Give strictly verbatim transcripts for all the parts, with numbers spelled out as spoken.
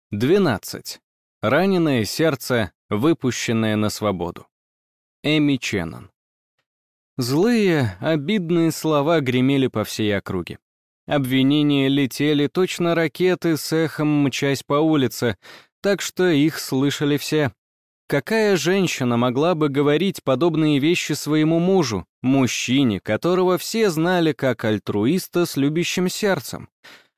двенадцать. Раненое сердце, выпущенное на свободу. Эми Ченнон. Злые, обидные слова гремели по всей округе. Обвинения летели точно ракеты с эхом, мчась по улице, так что их слышали все. Какая женщина могла бы говорить подобные вещи своему мужу, мужчине, которого все знали как альтруиста с любящим сердцем?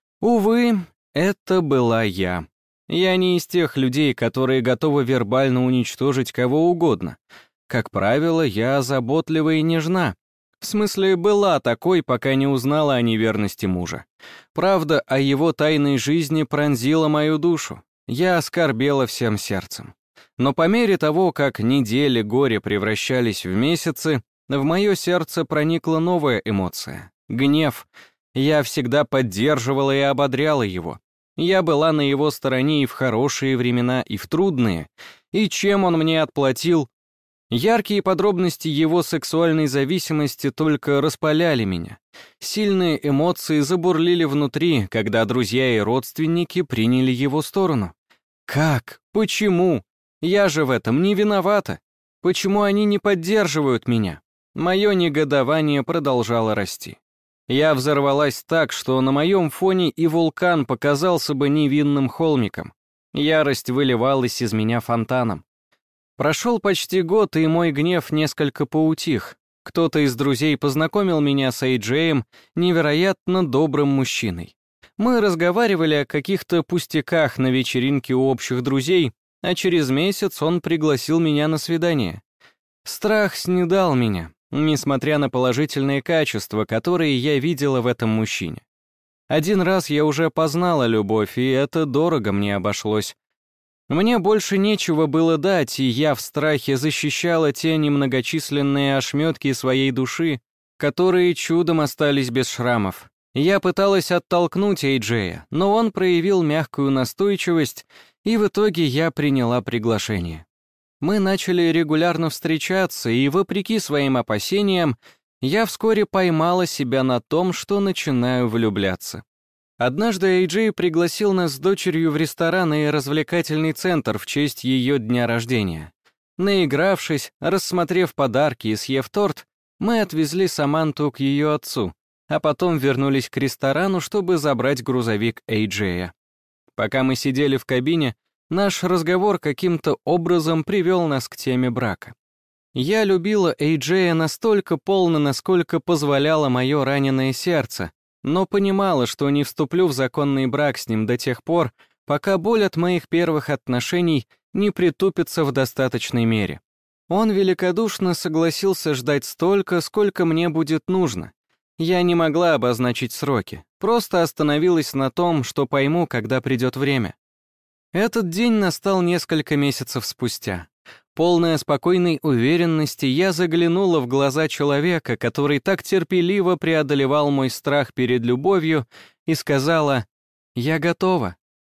Увы, это была я. Я не из тех людей, которые готовы вербально уничтожить кого угодно. Как правило, я заботлива и нежна. В смысле, была такой, пока не узнала о неверности мужа. Правда о его тайной жизни пронзила мою душу. Я оскорбела всем сердцем. Но по мере того, как недели горя превращались в месяцы, в мое сердце проникла новая эмоция — гнев. Я всегда поддерживала и ободряла его. Я была на его стороне и в хорошие времена, и в трудные. И чем он мне отплатил? Яркие подробности его сексуальной зависимости только распаляли меня. Сильные эмоции забурлили внутри, когда друзья и родственники приняли его сторону. Как? Почему? Я же в этом не виновата. Почему они не поддерживают меня? Мое негодование продолжало расти. Я взорвалась так, что на моем фоне и вулкан показался бы невинным холмиком. Ярость выливалась из меня фонтаном. Прошел почти год, и мой гнев несколько поутих. Кто-то из друзей познакомил меня с Эй-Джеем, невероятно добрым мужчиной. Мы разговаривали о каких-то пустяках на вечеринке у общих друзей, а через месяц он пригласил меня на свидание. Страх снедал меня, несмотря на положительные качества, которые я видела в этом мужчине. Один раз я уже познала любовь, и это дорого мне обошлось. Мне больше нечего было дать, и я в страхе защищала те немногочисленные ошметки своей души, которые чудом остались без шрамов. Я пыталась оттолкнуть Эй-Джея, но он проявил мягкую настойчивость, и в итоге я приняла приглашение. Мы начали регулярно встречаться, и, вопреки своим опасениям, я вскоре поймала себя на том, что начинаю влюбляться. Однажды Эй-Джей пригласил нас с дочерью в ресторан и развлекательный центр в честь ее дня рождения. Наигравшись, рассмотрев подарки и съев торт, мы отвезли Саманту к ее отцу, а потом вернулись к ресторану, чтобы забрать грузовик Эй-Джея. Пока мы сидели в кабине, наш разговор каким-то образом привел нас к теме брака. Я любила Эй-Джея настолько полно, насколько позволяло мое раненое сердце, но понимала, что не вступлю в законный брак с ним до тех пор, пока боль от моих первых отношений не притупится в достаточной мере. Он великодушно согласился ждать столько, сколько мне будет нужно. Я не могла обозначить сроки, просто остановилась на том, что пойму, когда придет время. Этот день настал несколько месяцев спустя. Полная спокойной уверенности, я заглянула в глаза человека, который так терпеливо преодолевал мой страх перед любовью, и сказала: «Я готова».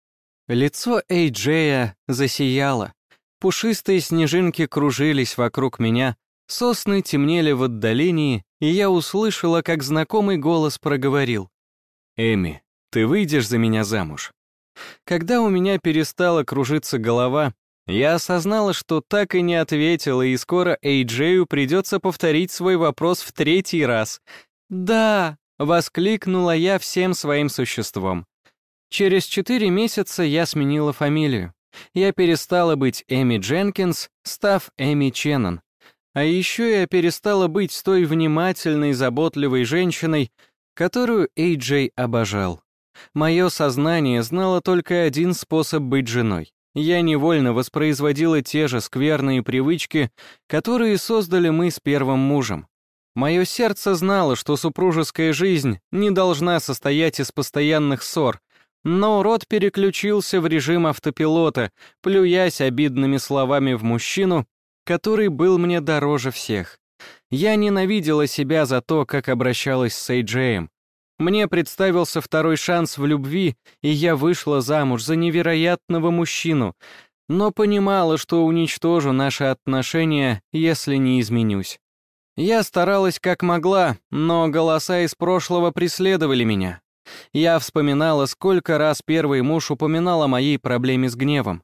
Лицо Эй-Джея засияло. Пушистые снежинки кружились вокруг меня, сосны темнели в отдалении, и я услышала, как знакомый голос проговорил: «Эми, ты выйдешь за меня замуж?» Когда у меня перестала кружиться голова, я осознала, что так и не ответила, и скоро Эй-Джею придется повторить свой вопрос в третий раз. «Да!» — воскликнула я всем своим существом. Через четыре месяца я сменила фамилию. Я перестала быть Эми Дженкинс, став Эми Ченнон. А еще я перестала быть той внимательной, заботливой женщиной, которую Эй-Джей обожал. Мое сознание знало только один способ быть женой. Я невольно воспроизводила те же скверные привычки, которые создали мы с первым мужем. Мое сердце знало, что супружеская жизнь не должна состоять из постоянных ссор, но рот переключился в режим автопилота, плюясь обидными словами в мужчину, который был мне дороже всех. Я ненавидела себя за то, как обращалась с Эй-Джеем. Мне представился второй шанс в любви, и я вышла замуж за невероятного мужчину, но понимала, что уничтожу наши отношения, если не изменюсь. Я старалась как могла, но голоса из прошлого преследовали меня. Я вспоминала, сколько раз первый муж упоминал о моей проблеме с гневом.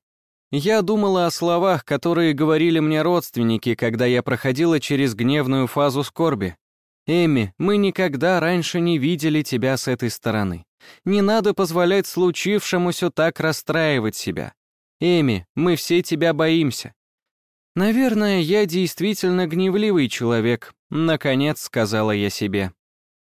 Я думала о словах, которые говорили мне родственники, когда я проходила через гневную фазу скорби. «Эми, мы никогда раньше не видели тебя с этой стороны. Не надо позволять случившемуся так расстраивать себя. Эми, мы все тебя боимся». «Наверное, я действительно гневливый человек», — наконец сказала я себе.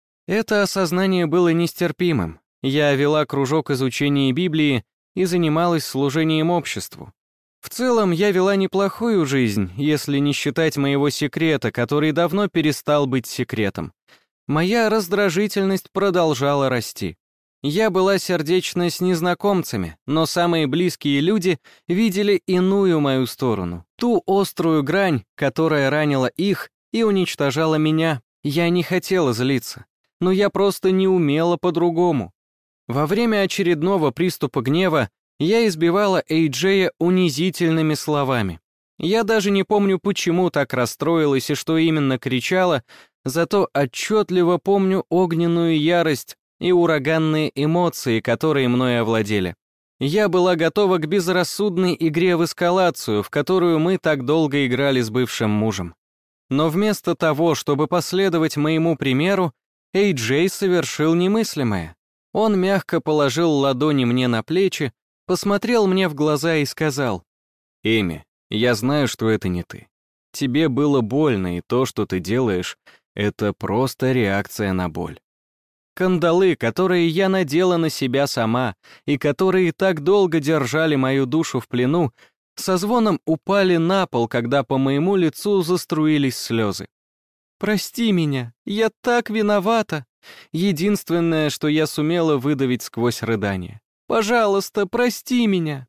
Это осознание было нестерпимым. Я вела кружок изучения Библии и занималась служением обществу. В целом, я вела неплохую жизнь, если не считать моего секрета, который давно перестал быть секретом. Моя раздражительность продолжала расти. Я была сердечна с незнакомцами, но самые близкие люди видели иную мою сторону, ту острую грань, которая ранила их и уничтожала меня. Я не хотела злиться, но я просто не умела по-другому. Во время очередного приступа гнева я избивала Эй-Джея унизительными словами. Я даже не помню, почему так расстроилась и что именно кричала, зато отчетливо помню огненную ярость и ураганные эмоции, которые мной овладели. Я была готова к безрассудной игре в эскалацию, в которую мы так долго играли с бывшим мужем. Но вместо того, чтобы последовать моему примеру, Эй-Джей совершил немыслимое. Он мягко положил ладони мне на плечи, посмотрел мне в глаза и сказал: «Эми, я знаю, что это не ты. Тебе было больно, и то, что ты делаешь, это просто реакция на боль. Кандалы, которые я надела на себя сама, и которые так долго держали мою душу в плену, со звоном упали на пол, когда по моему лицу заструились слезы. Прости меня, я так виновата. Единственное, что я сумела выдавить сквозь рыдание. Пожалуйста, прости меня».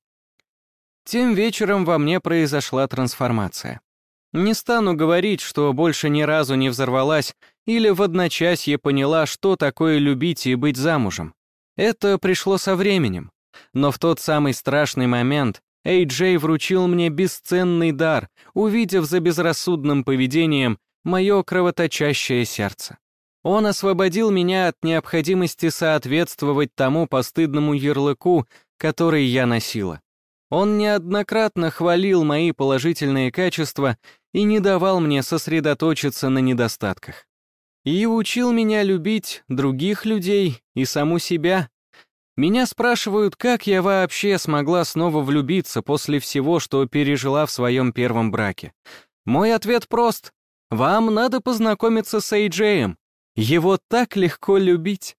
Тем вечером во мне произошла трансформация. Не стану говорить, что больше ни разу не взорвалась или в одночасье поняла, что такое любить и быть замужем. Это пришло со временем. Но в тот самый страшный момент Эй-Джей вручил мне бесценный дар, увидев за безрассудным поведением мое кровоточащее сердце. Он освободил меня от необходимости соответствовать тому постыдному ярлыку, который я носила. Он неоднократно хвалил мои положительные качества и не давал мне сосредоточиться на недостатках. И учил меня любить других людей и саму себя. Меня спрашивают, как я вообще смогла снова влюбиться после всего, что пережила в своем первом браке. Мой ответ прост. Вам надо познакомиться с Эй-Джеем. Его так легко любить.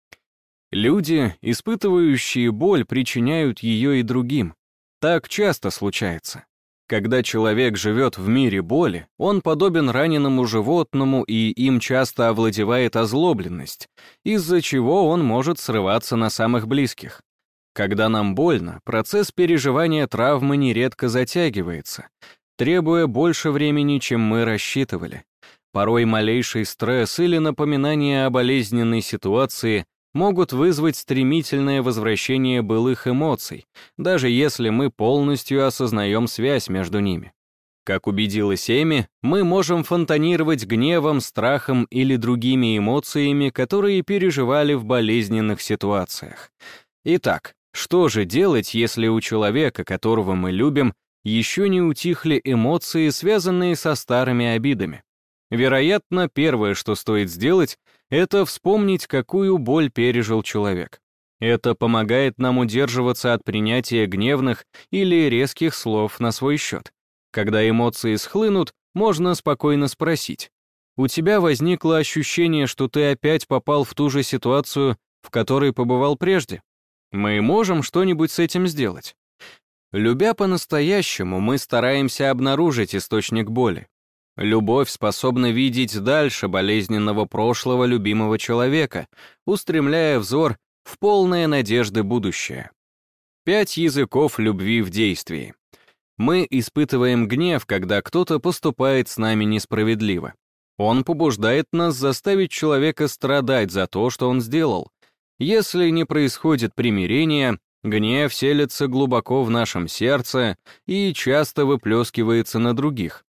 Люди, испытывающие боль, причиняют ее и другим. Так часто случается. Когда человек живет в мире боли, он подобен раненому животному, и им часто овладевает озлобленность, из-за чего он может срываться на самых близких. Когда нам больно, процесс переживания травмы нередко затягивается, требуя больше времени, чем мы рассчитывали. Порой малейший стресс или напоминание о болезненной ситуации могут вызвать стремительное возвращение былых эмоций, даже если мы полностью осознаем связь между ними. Как убедилась Эми, мы можем фонтанировать гневом, страхом или другими эмоциями, которые переживали в болезненных ситуациях. Итак, что же делать, если у человека, которого мы любим, еще не утихли эмоции, связанные со старыми обидами? Вероятно, первое, что стоит сделать, это вспомнить, какую боль пережил человек. Это помогает нам удерживаться от принятия гневных или резких слов на свой счет. Когда эмоции схлынут, можно спокойно спросить: «У тебя возникло ощущение, что ты опять попал в ту же ситуацию, в которой побывал прежде? Мы можем что-нибудь с этим сделать?» Любя по-настоящему, мы стараемся обнаружить источник боли. Любовь способна видеть дальше болезненного прошлого любимого человека, устремляя взор в полное надежды будущее. Пять языков любви в действии. Мы испытываем гнев, когда кто-то поступает с нами несправедливо. Он побуждает нас заставить человека страдать за то, что он сделал. Если не происходит примирения, гнев селится глубоко в нашем сердце и часто выплескивается на других.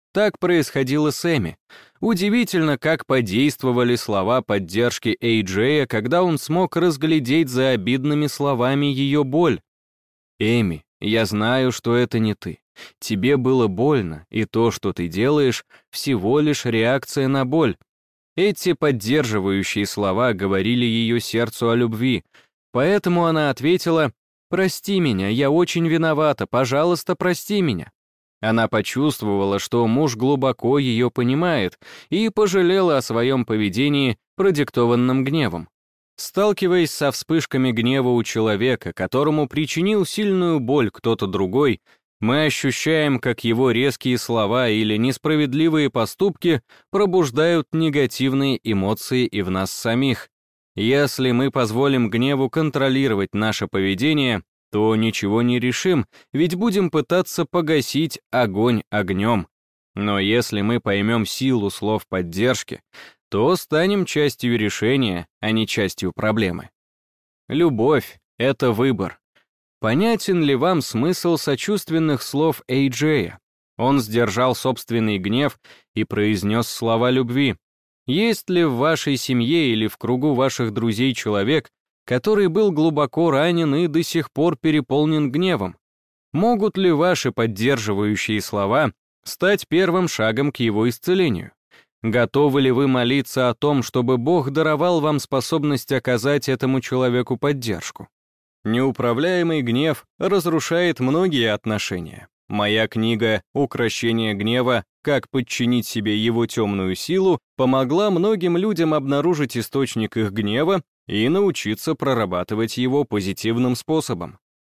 Так происходило с Эми. Удивительно, как подействовали слова поддержки Эй Джея, когда он смог разглядеть за обидными словами ее боль. «Эми, я знаю, что это не ты. Тебе было больно, и то, что ты делаешь, всего лишь реакция на боль». Эти поддерживающие слова говорили ее сердцу о любви, поэтому она ответила: «Прости меня, я очень виновата, пожалуйста, прости меня». Она почувствовала, что муж глубоко ее понимает, и пожалела о своем поведении, продиктованном гневом. Сталкиваясь со вспышками гнева у человека, которому причинил сильную боль кто-то другой, мы ощущаем, как его резкие слова или несправедливые поступки пробуждают негативные эмоции и в нас самих. Если мы позволим гневу контролировать наше поведение, то ничего не решим, ведь будем пытаться погасить огонь огнем. Но если мы поймем силу слов поддержки, то станем частью решения, а не частью проблемы. Любовь — это выбор. Понятен ли вам смысл сочувственных слов Эй Джея? Он сдержал собственный гнев и произнес слова любви. Есть ли в вашей семье или в кругу ваших друзей человек, который был глубоко ранен и до сих пор переполнен гневом? Могут ли ваши поддерживающие слова стать первым шагом к его исцелению? Готовы ли вы молиться о том, чтобы Бог даровал вам способность оказать этому человеку поддержку? Неуправляемый гнев разрушает многие отношения. Моя книга «Укрощение гнева. Как подчинить себе его темную силу» помогла многим людям обнаружить источник их гнева и научиться прорабатывать его позитивным способом.